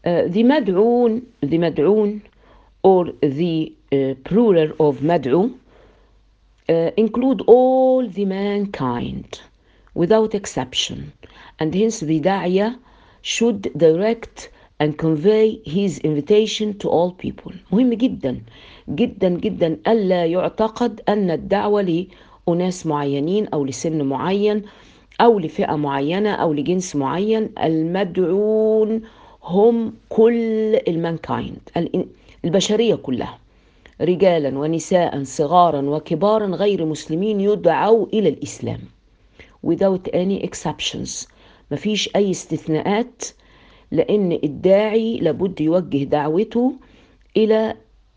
the mad'un or the plural of mad'u include all the mankind without exception, and hence the da'iyah should direct and convey his invitation to all people. مهم جدا جدا جدا ألا يعتقد أن الدعوة لأناس معينين أو لسن معين أو لفئة معينة أو لجنس معين. المدعون هم كل المانكايند، البشرية كلها، رجالا ونساء صغارا وكبارا غير مسلمين يدعوا إلى الإسلام without any exceptions. مفيش أي استثناءات، لأن الداعي لابد يوجه دعوته إلى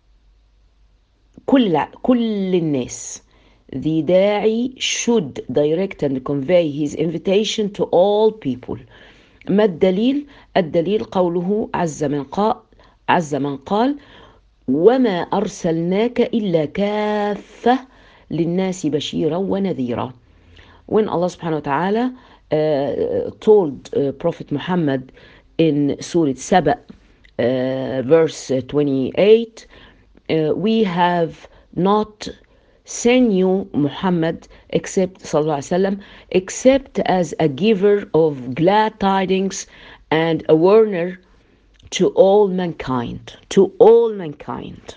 كل الناس. The داعي should direct and convey his invitation to all people. ما الدليل؟ الدليل قوله عز من قال وما أرسلناك إلا كافة للناس بشيرا ونذيرا. When Allah subhanahu wa ta'ala told Prophet Muhammad in Surah Saba, verse 28, we have not sent you, Muhammad, except sallallahu alaihi wasallam, except as a giver of glad tidings and a warner to all mankind, to all mankind.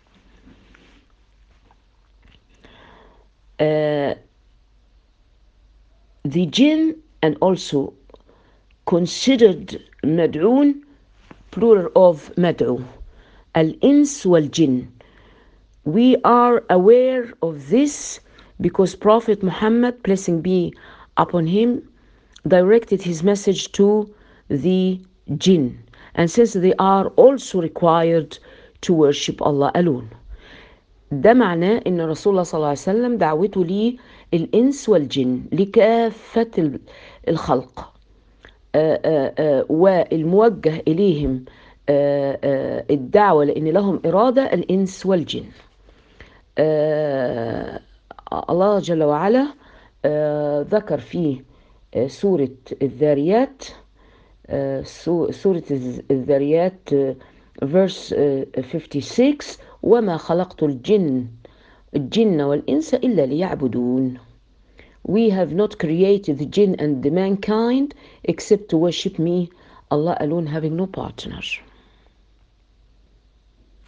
The jinn and also considered mad'un, plural of mad'u, al-ins wal-jinn. We are aware of this because Prophet Muhammad, blessing be upon him, directed his message to the jinn, and since they are also required to worship Allah alone. ده معناه ان رسول الله صلى الله عليه وسلم دعوته للإنس والجن، لكافة الخلق، والموجه إليهم الدعوة لأن لهم إرادة الإنس والجن. الله جل وعلا ذكر في سورة الذاريات، سورة الذاريات verse 56 وما خلقت الجن والإنس إلا ليعبدون. We have not created the jinn and the mankind except to worship me, Allah alone, having no partner.